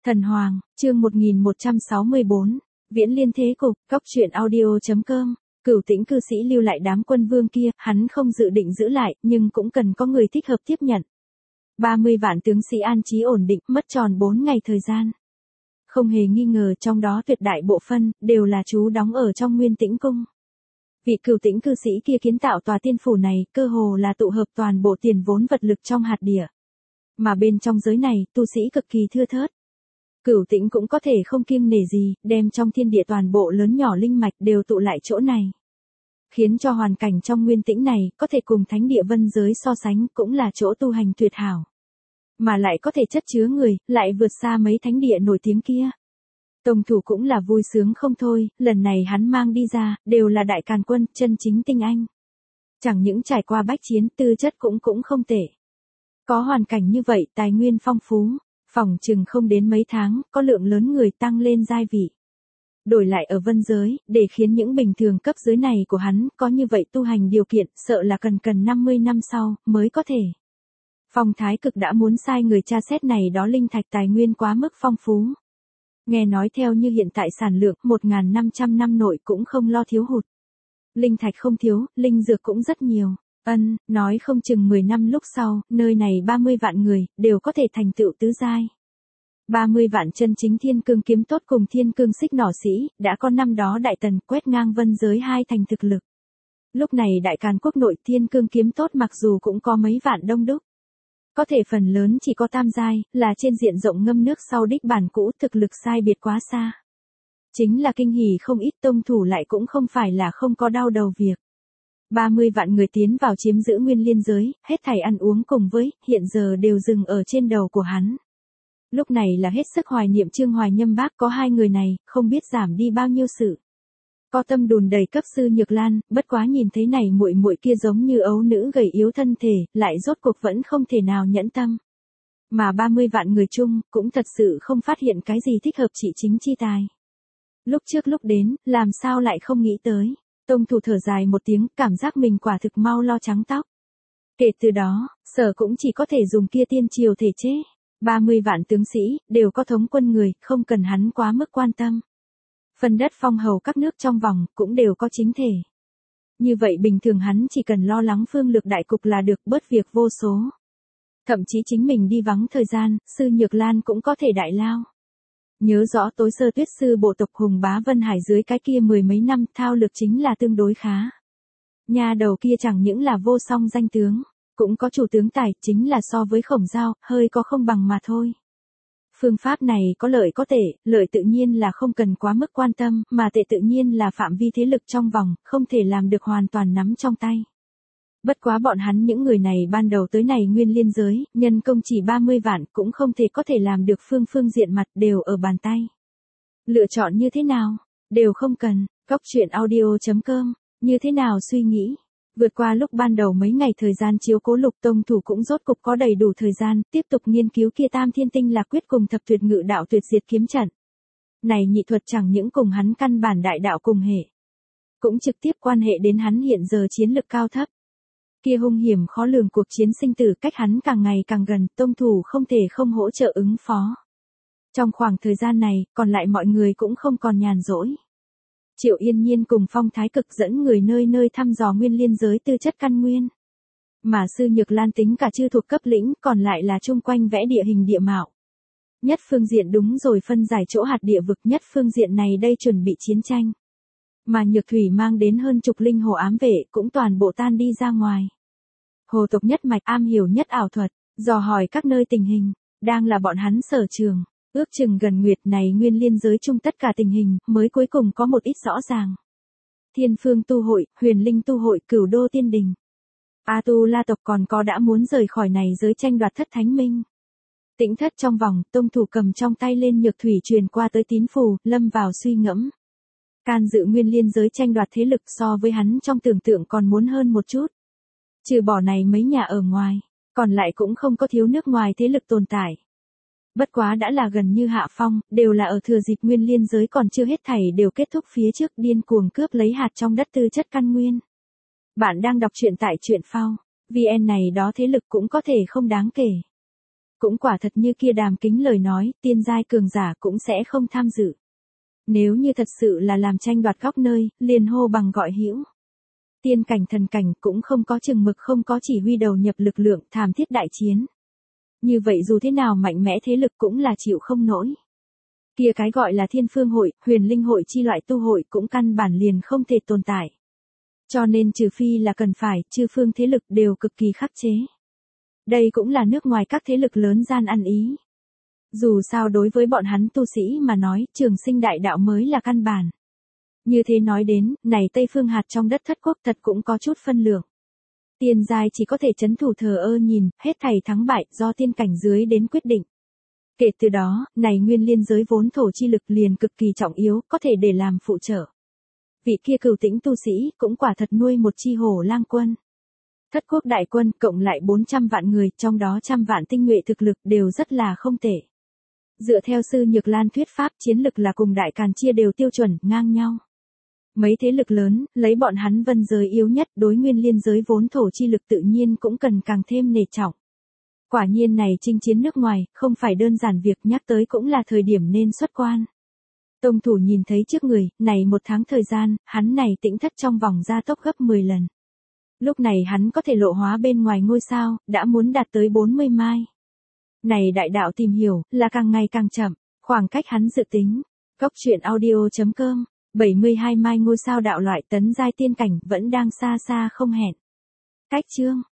Thần Hoàng, chương 1164, Viễn Liên Thế Cục, Cóc truyện audio.com. Cửu Tĩnh cư sĩ lưu lại đám quân vương kia, hắn không dự định giữ lại, nhưng cũng cần có người thích hợp tiếp nhận. 30 vạn tướng sĩ an trí ổn định, mất tròn 4 ngày thời gian. Không hề nghi ngờ trong đó tuyệt đại bộ phân, đều là trú đóng ở trong Nguyên Tĩnh Cung. Vị Cửu Tĩnh cư sĩ kia kiến tạo tòa tiên phủ này, cơ hồ là tụ hợp toàn bộ tiền vốn vật lực trong hạt địa. Mà bên trong giới này, tu sĩ cực kỳ thưa thớt. Cửu Tĩnh cũng có thể không kiêng nể gì, đem trong thiên địa toàn bộ lớn nhỏ linh mạch đều tụ lại chỗ này. Khiến cho hoàn cảnh trong Nguyên Tĩnh này, có thể cùng thánh địa vân giới so sánh, cũng là chỗ tu hành tuyệt hảo. Mà lại có thể chất chứa người, lại vượt xa mấy thánh địa nổi tiếng kia. Tông thủ cũng là vui sướng không thôi, lần này hắn mang đi ra, đều là đại càn quân, chân chính tinh anh. Chẳng những trải qua bách chiến, tư chất cũng không tệ. Có hoàn cảnh như vậy, tài nguyên phong phú, phòng chừng không đến mấy tháng, có lượng lớn người tăng lên giai vị. Đổi lại ở vân giới, để khiến những bình thường cấp dưới này của hắn, có như vậy tu hành điều kiện, sợ là cần 50 năm sau, mới có thể. Phong Thái Cực đã muốn sai người tra xét này đó linh thạch tài nguyên quá mức phong phú. Nghe nói theo như hiện tại sản lượng, 1.500 năm nội cũng không lo thiếu hụt. Linh thạch không thiếu, linh dược cũng rất nhiều. Nói không chừng 10 năm lúc sau, nơi này 30 vạn người, đều có thể thành tựu tứ giai. 30 vạn chân chính thiên cương kiếm tốt cùng thiên cương xích nỏ sĩ, đã có năm đó đại tần quét ngang vân giới hai thành thực lực. Lúc này đại càn quốc nội thiên cương kiếm tốt mặc dù cũng có mấy vạn đông đúc. Có thể phần lớn chỉ có tam giai, là trên diện rộng ngâm nước sau đích bản cũ thực lực sai biệt quá xa. Chính là kinh hỉ không ít tông thủ lại cũng không phải là không có đau đầu việc. 30 vạn người tiến vào chiếm giữ Nguyên Liên giới, hết thảy ăn uống cùng với, hiện giờ đều dừng ở trên đầu của hắn. Lúc này là hết sức hoài niệm Trương Hoài Nhâm bác có hai người này, không biết giảm đi bao nhiêu sự. Có tâm đùn đầy cấp sư Nhược Lan, bất quá nhìn thấy này muội muội kia giống như ấu nữ gầy yếu thân thể, lại rốt cuộc vẫn không thể nào nhẫn tâm. Mà 30 vạn người chung, cũng thật sự không phát hiện cái gì thích hợp trị chính chi tài. Lúc trước lúc đến, làm sao lại không nghĩ tới. Tông thủ thở dài một tiếng, cảm giác mình quả thực mau lo trắng tóc. Kể từ đó, sở cũng chỉ có thể dùng kia tiên triều thể chế. 30 vạn tướng sĩ, đều có thống quân người, không cần hắn quá mức quan tâm. Phần đất phong hầu các nước trong vòng, cũng đều có chính thể. Như vậy bình thường hắn chỉ cần lo lắng phương lược đại cục là được, bớt việc vô số. Thậm chí chính mình đi vắng thời gian, sư Nhược Lan cũng có thể đại lao. Nhớ rõ tối sơ tuyết sư bộ tộc Hùng Bá Vân Hải dưới cái kia mười mấy năm thao lược chính là tương đối khá. Nhà đầu kia chẳng những là vô song danh tướng, cũng có chủ tướng tài, chính là so với Khổng Giao, hơi có không bằng mà thôi. Phương pháp này có lợi có tệ, lợi tự nhiên là không cần quá mức quan tâm, mà tệ tự nhiên là phạm vi thế lực trong vòng, không thể làm được hoàn toàn nắm trong tay. Bất quá bọn hắn những người này ban đầu tới này Nguyên Liên giới, nhân công chỉ 30 vạn cũng không thể có thể làm được phương diện mặt đều ở bàn tay. Lựa chọn như thế nào? Đều không cần, Cóc truyện audio.com, như thế nào suy nghĩ? Vượt qua lúc ban đầu mấy ngày thời gian chiếu cố Lục tông thủ cũng rốt cục có đầy đủ thời gian, tiếp tục nghiên cứu kia Tam Thiên Tinh Lạc Quyết cùng Thập Tuyệt Ngự Đạo Tuyệt Diệt Kiếm Trận. Này nhị thuật chẳng những cùng hắn căn bản đại đạo cùng hệ, cũng trực tiếp quan hệ đến hắn hiện giờ chiến lực cao thấp. Kia hung hiểm khó lường cuộc chiến sinh tử cách hắn càng ngày càng gần, tông thủ không thể không hỗ trợ ứng phó. Trong khoảng thời gian này, còn lại mọi người cũng không còn nhàn rỗi. Triệu Yên Nhiên cùng Phong Thái Cực dẫn người nơi nơi thăm dò Nguyên Liên giới tư chất căn nguyên. Mà sư Nhược Lan tính cả chư thuộc cấp lĩnh, còn lại là chung quanh vẽ địa hình địa mạo. Nhất phương diện đúng rồi phân giải chỗ hạt địa vực, nhất phương diện này đây chuẩn bị chiến tranh. Mà Nhược Thủy mang đến hơn chục linh hồ ám vệ cũng toàn bộ tan đi ra ngoài. Hồ tộc nhất mạch am hiểu nhất ảo thuật, dò hỏi các nơi tình hình, đang là bọn hắn sở trường. Ước chừng gần nguyệt này Nguyên Liên giới chung tất cả tình hình, mới cuối cùng có một ít rõ ràng. Thiên Phương tu hội, Huyền Linh tu hội, Cửu Đô tiên đình. A Tu La tộc còn có đã muốn rời khỏi này giới tranh đoạt thất thánh minh. Tĩnh thất trong vòng, tông thủ cầm trong tay lên Nhược Thủy truyền qua tới tín phù, lâm vào suy ngẫm. Can dự Nguyên Liên giới tranh đoạt thế lực so với hắn trong tưởng tượng còn muốn hơn một chút. Trừ bỏ này mấy nhà ở ngoài, còn lại cũng không có thiếu nước ngoài thế lực tồn tại. Bất quá đã là gần như hạ phong, đều là ở thừa dịp Nguyên Liên giới còn chưa hết thảy đều kết thúc phía trước điên cuồng cướp lấy hạt trong đất tư chất căn nguyên. Bạn đang đọc truyện tại truyện phao, VN này đó thế lực cũng có thể không đáng kể. Cũng quả thật như kia Đàm Kính lời nói, tiên giai cường giả cũng sẽ không tham dự. Nếu như thật sự là làm tranh đoạt góc nơi, liền hô bằng gọi hữu. Tiên cảnh thần cảnh cũng không có chừng mực, không có chỉ huy đầu nhập lực lượng thảm thiết đại chiến. Như vậy dù thế nào mạnh mẽ thế lực cũng là chịu không nổi. Kia cái gọi là Thiên Phương hội, Huyền Linh hội chi loại tu hội cũng căn bản liền không thể tồn tại. Cho nên trừ phi là cần phải, chư phương thế lực đều cực kỳ khắc chế. Đây cũng là nước ngoài các thế lực lớn gian ăn ý. Dù sao đối với bọn hắn tu sĩ mà nói, trường sinh đại đạo mới là căn bản. Như thế nói đến, này Tây Phương hạt trong đất thất quốc thật cũng có chút phân lượng. Tiên giai chỉ có thể chấn thủ thờ ơ nhìn, hết thảy thắng bại do tiên cảnh dưới đến quyết định. Kể từ đó, này nguyên liên giới vốn thổ chi lực liền cực kỳ trọng yếu, có thể để làm phụ trợ. Vị kia Cửu Tĩnh tu sĩ cũng quả thật nuôi một chi hổ lang quân. Thất quốc đại quân cộng lại 400 vạn người, trong đó 100 vạn tinh nhuệ thực lực đều rất là không tệ. Dựa theo sư Nhược Lan thuyết pháp, chiến lực là cùng Đại Càn chia đều tiêu chuẩn, ngang nhau. Mấy thế lực lớn, lấy bọn hắn vân giới yếu nhất, đối nguyên liên giới vốn thổ chi lực tự nhiên cũng cần càng thêm nể trọng. Quả nhiên này chinh chiến nước ngoài, không phải đơn giản việc, nhắc tới cũng là thời điểm nên xuất quan. Tông thủ nhìn thấy trước người, này 1 tháng thời gian, hắn này Tĩnh thất trong vòng gia tốc gấp 10 lần. Lúc này hắn có thể lộ hóa bên ngoài ngôi sao, đã muốn đạt tới 40 mai. Này đại đạo tìm hiểu, là càng ngày càng chậm, khoảng cách hắn dự tính. Góc truyện audio.com, 72 mai ngôi sao đạo loại tấn giai tiên cảnh vẫn đang xa xa không hẹn. Cách chương.